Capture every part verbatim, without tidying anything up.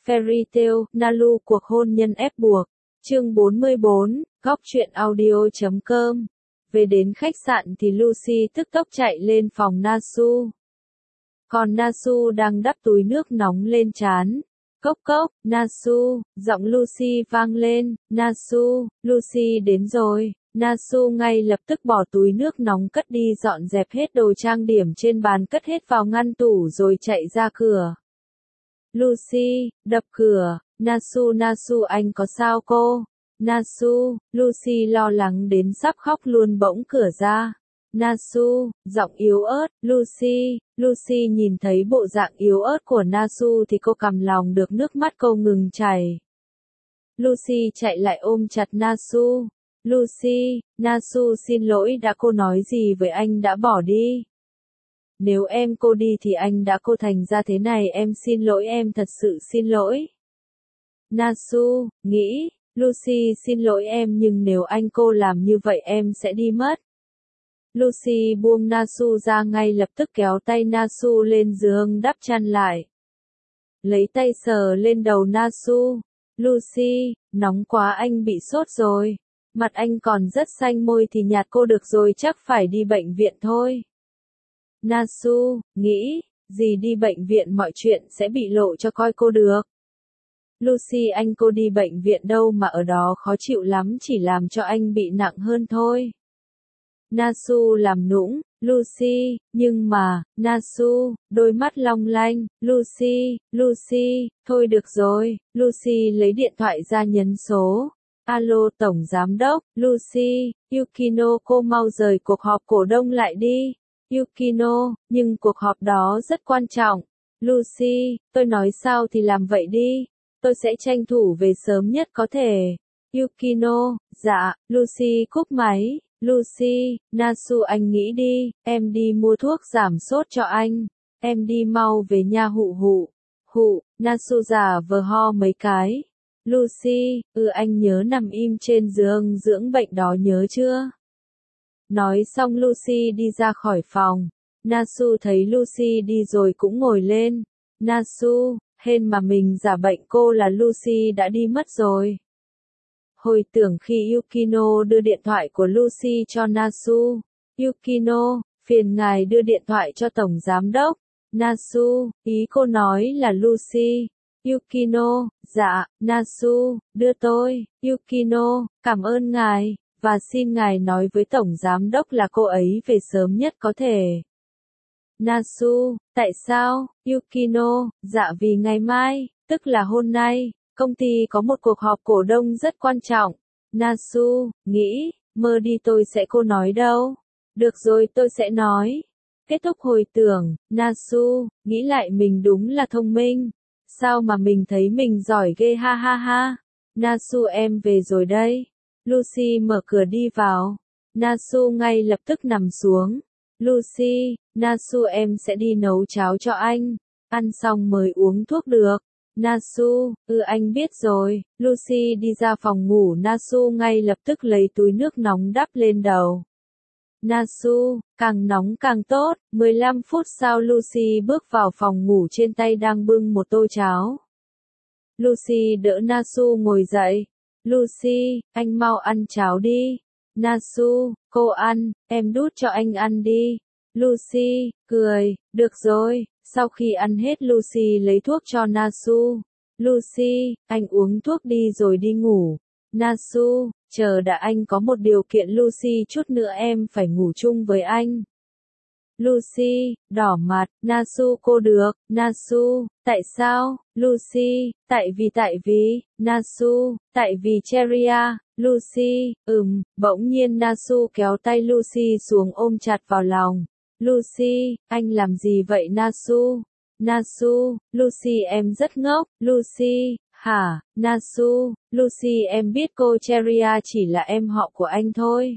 Fairy Tail, Nalu cuộc hôn nhân ép buộc. Chương bốn mươi bốn, góc truyện audio chấm com. Về đến khách sạn thì Lucy tức tốc chạy lên phòng Nasu. Còn Nasu đang đắp túi nước nóng lên trán. Cốc cốc, Nasu, giọng Lucy vang lên, Nasu, Lucy đến rồi. Nasu ngay lập tức bỏ túi nước nóng cất đi, dọn dẹp hết đồ trang điểm trên bàn, cất hết vào ngăn tủ rồi chạy ra cửa. Lucy, đập cửa, Nasu Nasu anh có sao cô? Nasu, Lucy lo lắng đến sắp khóc luôn, bỗng cửa ra. Nasu, giọng yếu ớt, Lucy, Lucy nhìn thấy bộ dạng yếu ớt của Nasu thì cô cầm lòng được, nước mắt cô ngừng chảy. Lucy chạy lại ôm chặt Nasu. Lucy, Nasu xin lỗi, đã cô nói gì với anh đã bỏ đi. Nếu em cô đi thì anh đã cô thành ra thế này, em xin lỗi, em thật sự xin lỗi. Nasu, nghĩ, Lucy xin lỗi em, nhưng nếu anh cô làm như vậy em sẽ đi mất. Lucy buông Nasu ra, ngay lập tức kéo tay Nasu lên giường đắp chăn lại. Lấy tay sờ lên đầu Nasu. Lucy, nóng quá, anh bị sốt rồi. Mặt anh còn rất xanh, môi thì nhạt, cô được rồi, chắc phải đi bệnh viện thôi. Nasu, nghĩ, gì đi bệnh viện, mọi chuyện sẽ bị lộ cho coi cô được. Lucy, anh cô đi bệnh viện đâu mà ở đó khó chịu lắm, chỉ làm cho anh bị nặng hơn thôi. Nasu làm nũng, Lucy, nhưng mà, Nasu, đôi mắt long lanh, Lucy, Lucy, thôi được rồi, Lucy lấy điện thoại ra nhấn số. Alo Tổng Giám Đốc, Lucy, Yukino, cô mau rời cuộc họp cổ đông lại đi. Yukino, nhưng cuộc họp đó rất quan trọng. Lucy, tôi nói sao thì làm vậy đi. Tôi sẽ tranh thủ về sớm nhất có thể. Yukino, dạ, Lucy cúp máy. Lucy, Nasu anh nghĩ đi, em đi mua thuốc giảm sốt cho anh. Em đi mau về nha, hụ hụ. Hụ, Nasu giả vờ ho mấy cái. Lucy, ừ anh nhớ nằm im trên giường dưỡng bệnh đó, nhớ chưa? Nói xong Lucy đi ra khỏi phòng. Nasu thấy Lucy đi rồi cũng ngồi lên. Nasu, hên mà mình giả bệnh, cô là Lucy đã đi mất rồi. Hồi tưởng khi Yukino đưa điện thoại của Lucy cho Nasu. Yukino, phiền ngài đưa điện thoại cho Tổng Giám Đốc. Nasu, ý cô nói là Lucy. Yukino, dạ, Nasu, đưa tôi. Yukino, cảm ơn ngài, và xin ngài nói với Tổng Giám Đốc là cô ấy về sớm nhất có thể. Nasu, tại sao? Yukino, dạ vì ngày mai, tức là hôm nay, công ty có một cuộc họp cổ đông rất quan trọng. Nasu, nghĩ, mơ đi, tôi sẽ cô nói đâu. Được rồi, tôi sẽ nói. Kết thúc hồi tưởng, Nasu, nghĩ lại mình đúng là thông minh. Sao mà mình thấy mình giỏi ghê, ha ha ha. Nasu em về rồi đây. Lucy mở cửa đi vào. Nasu ngay lập tức nằm xuống. Lucy, Nasu em sẽ đi nấu cháo cho anh. Ăn xong mới uống thuốc được. Nasu, ừ anh biết rồi. Lucy đi ra phòng ngủ, Nasu ngay lập tức lấy túi nước nóng đắp lên đầu. Nasu, càng nóng càng tốt. mười lăm phút sau Lucy bước vào phòng ngủ, trên tay đang bưng một tô cháo. Lucy đỡ Nasu ngồi dậy. Lucy, anh mau ăn cháo đi. Nasu, cô ăn, em đút cho anh ăn đi. Lucy, cười, được rồi. Sau khi ăn hết Lucy lấy thuốc cho Nasu. Lucy, anh uống thuốc đi rồi đi ngủ. Nasu, chờ đã, anh có một điều kiện. Lucy, chút nữa em phải ngủ chung với anh. Lucy, đỏ mặt, Nasu cô được, Nasu, tại sao? Lucy, tại vì tại vì, Nasu, tại vì Cheria, Lucy, ừm, bỗng nhiên Nasu kéo tay Lucy xuống ôm chặt vào lòng. Lucy, anh làm gì vậy Nasu? Nasu, Lucy em rất ngốc. Lucy, hả? Nasu, Lucy em biết cô Cheria chỉ là em họ của anh thôi.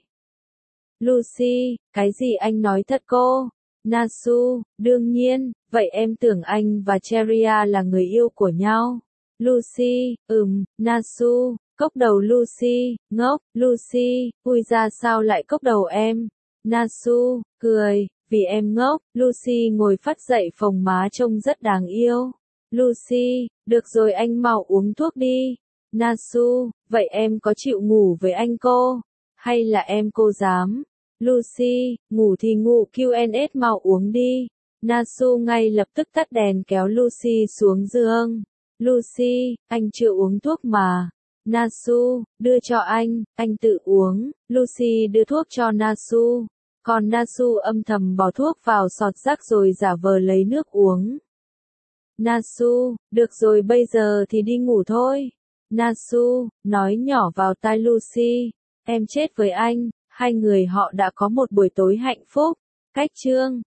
Lucy, cái gì anh nói thật cô? Nasu, đương nhiên, vậy em tưởng anh và Cheria là người yêu của nhau. Lucy, ừm, Nasu, cốc đầu Lucy, ngốc, Lucy, ui ra sao lại cốc đầu em? Nasu, cười, vì em ngốc. Lucy ngồi phắt dậy, phồng má trông rất đáng yêu. Lucy, được rồi anh mau uống thuốc đi. Nasu, vậy em có chịu ngủ với anh cô? Hay là em cô dám? Lucy, ngủ thì ngủ quy en ét mau uống đi. Nasu ngay lập tức tắt đèn kéo Lucy xuống giường. Lucy, anh chưa uống thuốc mà. Nasu, đưa cho anh, anh tự uống. Lucy đưa thuốc cho Nasu. Còn Nasu âm thầm bỏ thuốc vào sọt rác rồi giả vờ lấy nước uống. Nasu, được rồi bây giờ thì đi ngủ thôi. Nasu, nói nhỏ vào tai Lucy. Em chết với anh, hai người họ đã có một buổi tối hạnh phúc. Cách chương